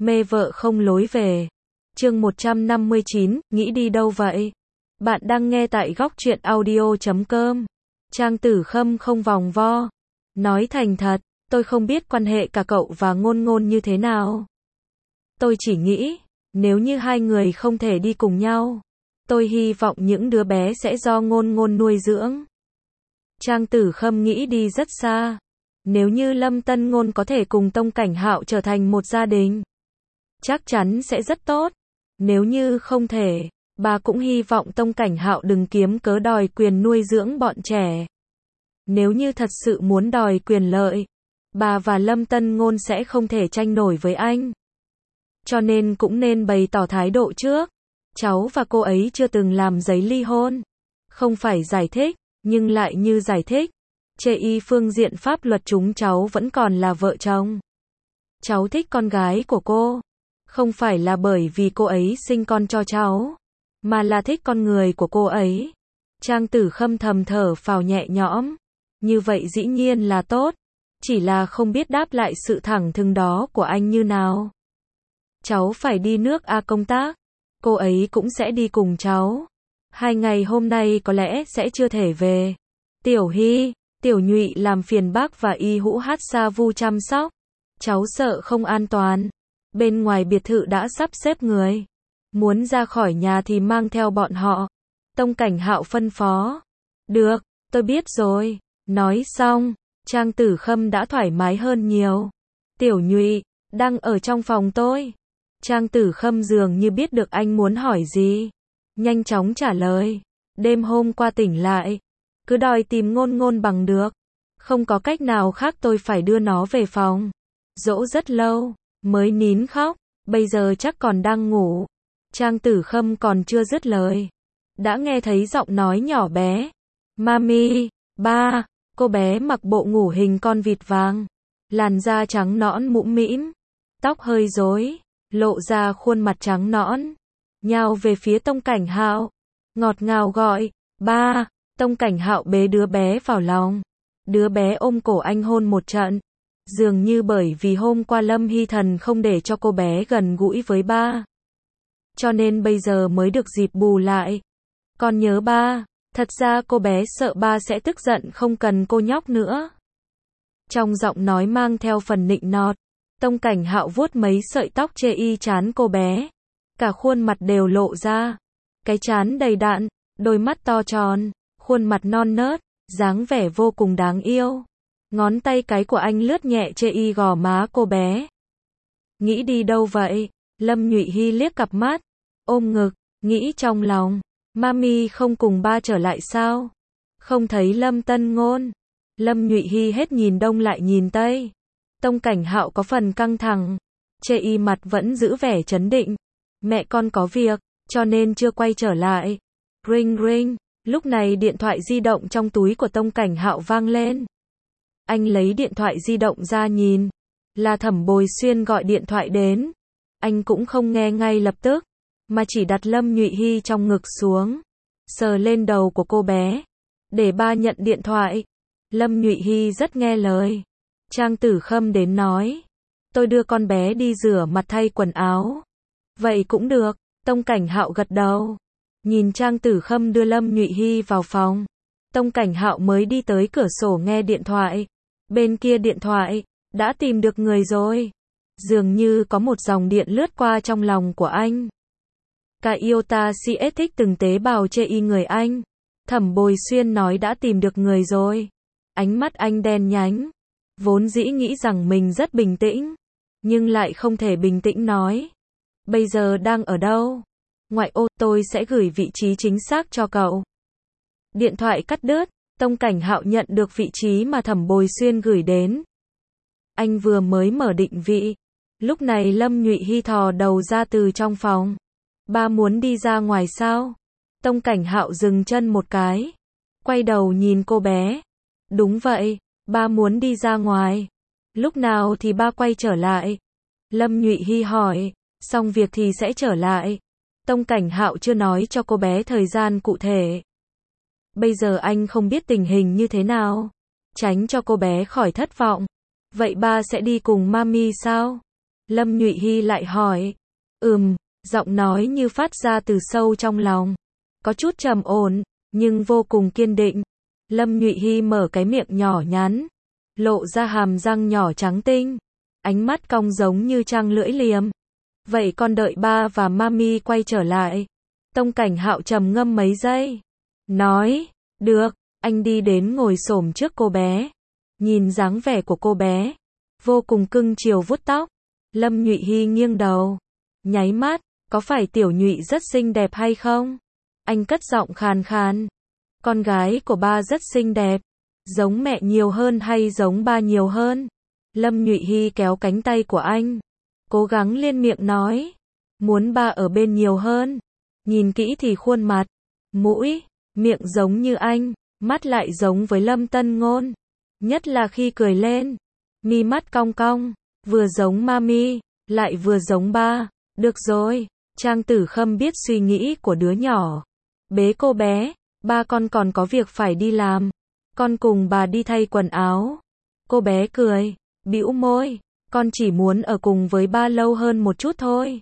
Mê vợ không lối về. Chương 159, nghĩ đi đâu vậy? Bạn đang nghe tại góc truyện audio.com. Trang Tử Khâm không vòng vo. Nói thành thật, tôi không biết quan hệ cả cậu và Ngôn Ngôn như thế nào. Tôi chỉ nghĩ, nếu như hai người không thể đi cùng nhau, tôi hy vọng những đứa bé sẽ do Ngôn Ngôn nuôi dưỡng. Trang Tử Khâm nghĩ đi rất xa. Nếu như Lâm Tân Ngôn có thể cùng Tông Cảnh Hạo trở thành một gia đình, chắc chắn sẽ rất tốt. Nếu như không thể, bà cũng hy vọng Tông Cảnh Hạo đừng kiếm cớ đòi quyền nuôi dưỡng bọn trẻ. Nếu như thật sự muốn đòi quyền lợi, bà và Lâm Tân Ngôn sẽ không thể tranh nổi với anh. Cho nên cũng nên bày tỏ thái độ trước. Cháu và cô ấy chưa từng làm giấy ly hôn. Không phải giải thích, nhưng lại như giải thích. Chê y phương diện pháp luật chúng cháu vẫn còn là vợ chồng. Cháu thích con gái của cô. Không phải là bởi vì cô ấy sinh con cho cháu, mà là thích con người của cô ấy. Trang Tử Khâm thầm thở phào nhẹ nhõm. Như vậy dĩ nhiên là tốt. Chỉ là không biết đáp lại sự thẳng thừng đó của anh như nào. Cháu phải đi nước A công tác. Cô ấy cũng sẽ đi cùng cháu. 2 ngày hôm nay có lẽ sẽ chưa thể về. Tiểu Hy, Tiểu Nhụy làm phiền bác và Y Hũ Hát Sa Vu chăm sóc. Cháu sợ không an toàn. Bên ngoài biệt thự đã sắp xếp người. Muốn ra khỏi nhà thì mang theo bọn họ. Tông Cảnh Hạo phân phó. Được, tôi biết rồi. Nói xong, Trang Tử Khâm đã thoải mái hơn nhiều. Tiểu Nhụy, đang ở trong phòng tôi. Trang Tử Khâm dường như biết được anh muốn hỏi gì. Nhanh chóng trả lời. Đêm hôm qua tỉnh lại. Cứ đòi tìm Ngôn Ngôn bằng được. Không có cách nào khác, tôi phải đưa nó về phòng. Dỗ rất lâu, mới nín khóc. Bây giờ chắc còn đang ngủ. Trang Tử Khâm còn chưa dứt lời, đã nghe thấy giọng nói nhỏ bé. Mami, ba. Cô bé mặc bộ ngủ hình con vịt vàng. Làn da trắng nõn mũm mĩm. Tóc hơi rối, lộ ra khuôn mặt trắng nõn. Nhào về phía Tông Cảnh Hạo. Ngọt ngào gọi, ba. Tông Cảnh Hạo bế đứa bé vào lòng. Đứa bé ôm cổ anh hôn một trận. Dường như bởi vì hôm qua Lâm Hy Thần không để cho cô bé gần gũi với ba, cho nên bây giờ mới được dịp bù lại. Con nhớ ba. Thật ra cô bé sợ ba sẽ tức giận không cần cô nhóc nữa. Trong giọng nói mang theo phần nịnh nọt. Tông Cảnh Hạo vuốt mấy sợi tóc chê y trán cô bé. Cả khuôn mặt đều lộ ra. Cái trán đầy đặn, đôi mắt to tròn, khuôn mặt non nớt, dáng vẻ vô cùng đáng yêu. Ngón tay cái của anh lướt nhẹ chê y gò má cô bé. Nghĩ đi đâu vậy? Lâm Nhụy Hy liếc cặp mắt, ôm ngực, nghĩ trong lòng. Mami không cùng ba trở lại sao? Không thấy Lâm Tân Ngôn. Lâm Nhụy Hy hết nhìn đông lại nhìn tây. Tông Cảnh Hạo có phần căng thẳng. Chê y mặt vẫn giữ vẻ trấn định. Mẹ con có việc, cho nên chưa quay trở lại. Ring ring. Lúc này điện thoại di động trong túi của Tông Cảnh Hạo vang lên. Anh lấy điện thoại di động ra nhìn. Là Thẩm Bồi Xuyên gọi điện thoại đến. Anh cũng không nghe ngay lập tức, mà chỉ đặt Lâm Nhụy Hy trong ngực xuống, sờ lên đầu của cô bé, để ba nhận điện thoại. Lâm Nhụy Hy rất nghe lời. Trang Tử Khâm đến nói, tôi đưa con bé đi rửa mặt thay quần áo. Vậy cũng được. Tông Cảnh Hạo gật đầu. Nhìn Trang Tử Khâm đưa Lâm Nhụy Hy vào phòng, Tông Cảnh Hạo mới đi tới cửa sổ nghe điện thoại. Bên kia điện thoại, đã tìm được người rồi. Dường như có một dòng điện lướt qua trong lòng của anh. Cả iota CS thích từng tế bào chê y người anh. Thẩm Bồi Xuyên nói đã tìm được người rồi. Ánh mắt anh đen nhánh. Vốn dĩ nghĩ rằng mình rất bình tĩnh, nhưng lại không thể bình tĩnh nói. Bây giờ đang ở đâu? Ngoại ô, tôi sẽ gửi vị trí chính xác cho cậu. Điện thoại cắt đứt. Tông Cảnh Hạo nhận được vị trí mà Thẩm Bồi Xuyên gửi đến. Anh vừa mới mở định vị. Lúc này Lâm Nhụy Hy thò đầu ra từ trong phòng. Ba muốn đi ra ngoài sao? Tông Cảnh Hạo dừng chân một cái. Quay đầu nhìn cô bé. Đúng vậy, ba muốn đi ra ngoài. Lúc nào thì ba quay trở lại? Lâm Nhụy Hy hỏi. Xong việc thì sẽ trở lại. Tông Cảnh Hạo chưa nói cho cô bé thời gian cụ thể. Bây giờ anh không biết tình hình như thế nào. Tránh cho cô bé khỏi thất vọng. Vậy ba sẽ đi cùng Mami sao? Lâm Nhụy Hy lại hỏi. Giọng nói như phát ra từ sâu trong lòng. Có chút trầm ổn, nhưng vô cùng kiên định. Lâm Nhụy Hy mở cái miệng nhỏ nhắn, lộ ra hàm răng nhỏ trắng tinh, ánh mắt cong giống như trăng lưỡi liềm. Vậy con đợi ba và mami quay trở lại. Tông Cảnh Hạo trầm ngâm mấy giây, nói, được. Anh đi đến ngồi xổm trước cô bé, nhìn dáng vẻ của cô bé, vô cùng cưng chiều vuốt tóc. Lâm Nhụy Hy nghiêng đầu, nháy mắt, có phải Tiểu Nhụy rất xinh đẹp hay không? Anh cất giọng khàn khàn. Con gái của ba rất xinh đẹp, giống mẹ nhiều hơn hay giống ba nhiều hơn? Lâm Nhụy Hy kéo cánh tay của anh, cố gắng liên miệng nói, muốn ba ở bên nhiều hơn. Nhìn kỹ thì khuôn mặt, mũi, miệng giống như anh, mắt lại giống với Lâm Tân Ngôn, nhất là khi cười lên, mi mắt cong cong, vừa giống mami, lại vừa giống ba. Được rồi, Trang Tử Khâm biết suy nghĩ của đứa nhỏ. Bế cô bé, ba con còn có việc phải đi làm, con cùng bà đi thay quần áo. Cô bé cười, bĩu môi, con chỉ muốn ở cùng với ba lâu hơn một chút thôi.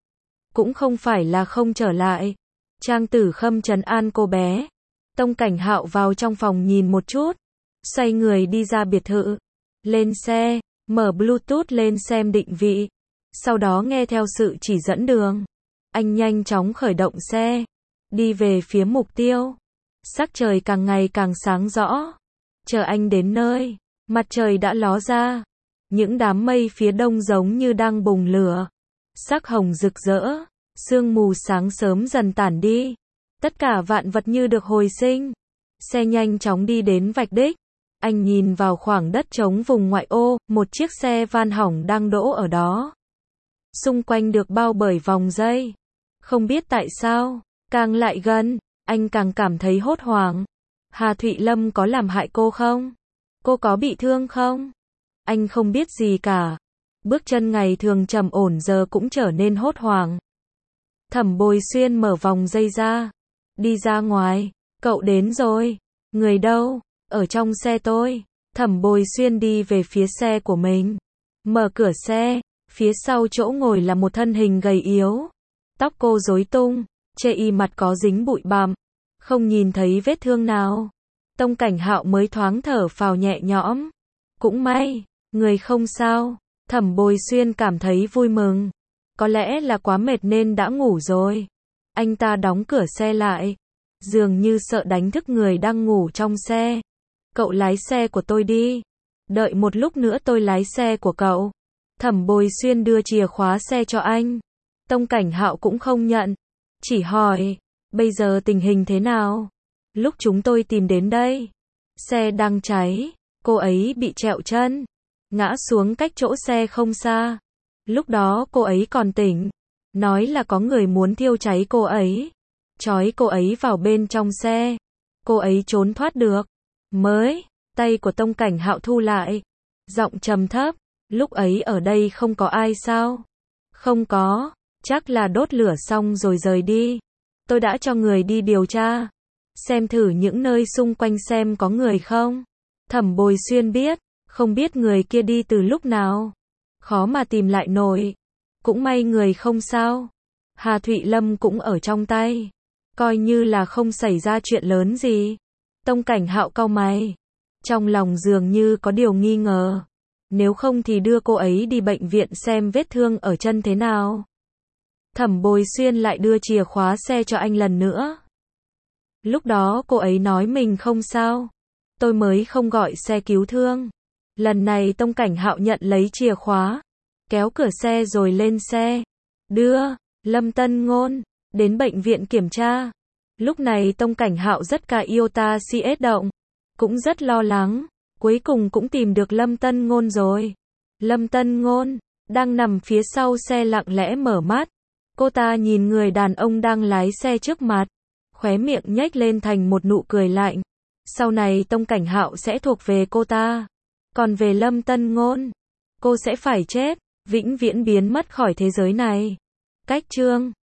Cũng không phải là không trở lại. Trang Tử Khâm trấn an cô bé. Tông Cảnh Hạo vào trong phòng nhìn một chút, xoay người đi ra biệt thự, lên xe, mở Bluetooth lên xem định vị, sau đó nghe theo sự chỉ dẫn đường. Anh nhanh chóng khởi động xe, đi về phía mục tiêu. Sắc trời càng ngày càng sáng rõ. Chờ anh đến nơi, mặt trời đã ló ra. Những đám mây phía đông giống như đang bùng lửa, sắc hồng rực rỡ, sương mù sáng sớm dần tản đi. Tất cả vạn vật như được hồi sinh. Xe nhanh chóng đi đến vạch đích. Anh nhìn vào khoảng đất trống vùng ngoại ô, một chiếc xe van hỏng đang đỗ ở đó. Xung quanh được bao bởi vòng dây. Không biết tại sao, càng lại gần, anh càng cảm thấy hốt hoảng. Hà Thụy Lâm có làm hại cô không? Cô có bị thương không? Anh không biết gì cả. Bước chân ngày thường trầm ổn giờ cũng trở nên hốt hoảng. Thẩm Bồi Xuyên mở vòng dây ra, đi ra ngoài. Cậu đến rồi. Người đâu? Ở trong xe tôi. Thẩm Bồi Xuyên đi về phía xe của mình, mở cửa xe. Phía sau chỗ ngồi là một thân hình gầy yếu. Tóc cô rối tung, chê y mặt có dính bụi bặm, không nhìn thấy vết thương nào. Tông Cảnh Hạo mới thoáng thở phào nhẹ nhõm. Cũng may, người không sao. Thẩm Bồi Xuyên cảm thấy vui mừng. Có lẽ là quá mệt nên đã ngủ rồi. Anh ta đóng cửa xe lại, dường như sợ đánh thức người đang ngủ trong xe. Cậu lái xe của tôi đi. Đợi một lúc nữa tôi lái xe của cậu. Thẩm Bồi Xuyên đưa chìa khóa xe cho anh. Tông Cảnh Hạo cũng không nhận, chỉ hỏi, bây giờ tình hình thế nào? Lúc chúng tôi tìm đến đây, xe đang cháy, cô ấy bị trẹo chân, ngã xuống cách chỗ xe không xa. Lúc đó cô ấy còn tỉnh, nói là có người muốn thiêu cháy cô ấy, trói cô ấy vào bên trong xe. Cô ấy trốn thoát được. Tay của Tông Cảnh Hạo thu lại, giọng trầm thấp, lúc ấy ở đây không có ai sao? Không có, chắc là đốt lửa xong rồi rời đi. Tôi đã cho người đi điều tra, xem thử những nơi xung quanh xem có người không. Thẩm Bồi Xuyên biết, không biết người kia đi từ lúc nào, khó mà tìm lại nổi. Cũng may người không sao. Hà Thụy Lâm cũng ở trong tay, coi như là không xảy ra chuyện lớn gì. Tông Cảnh Hạo cau mày, trong lòng dường như có điều nghi ngờ. Nếu không thì đưa cô ấy đi bệnh viện xem vết thương ở chân thế nào. Thẩm Bồi Xuyên lại đưa chìa khóa xe cho anh lần nữa. Lúc đó cô ấy nói mình không sao, tôi mới không gọi xe cứu thương. Lần này Tông Cảnh Hạo nhận lấy chìa khóa, kéo cửa xe rồi lên xe, đưa Lâm Tân Ngôn đến bệnh viện kiểm tra. Lúc này Tông Cảnh Hạo rất cả iota CS động, cũng rất lo lắng. Cuối cùng cũng tìm được Lâm Tân Ngôn rồi. Lâm Tân Ngôn đang nằm phía sau xe lặng lẽ mở mắt. Cô ta nhìn người đàn ông đang lái xe trước mặt, khóe miệng nhếch lên thành một nụ cười lạnh. Sau này Tông Cảnh Hạo sẽ thuộc về cô ta. Còn về Lâm Tân Ngôn, cô sẽ phải chết, vĩnh viễn biến mất khỏi thế giới này. Cách chương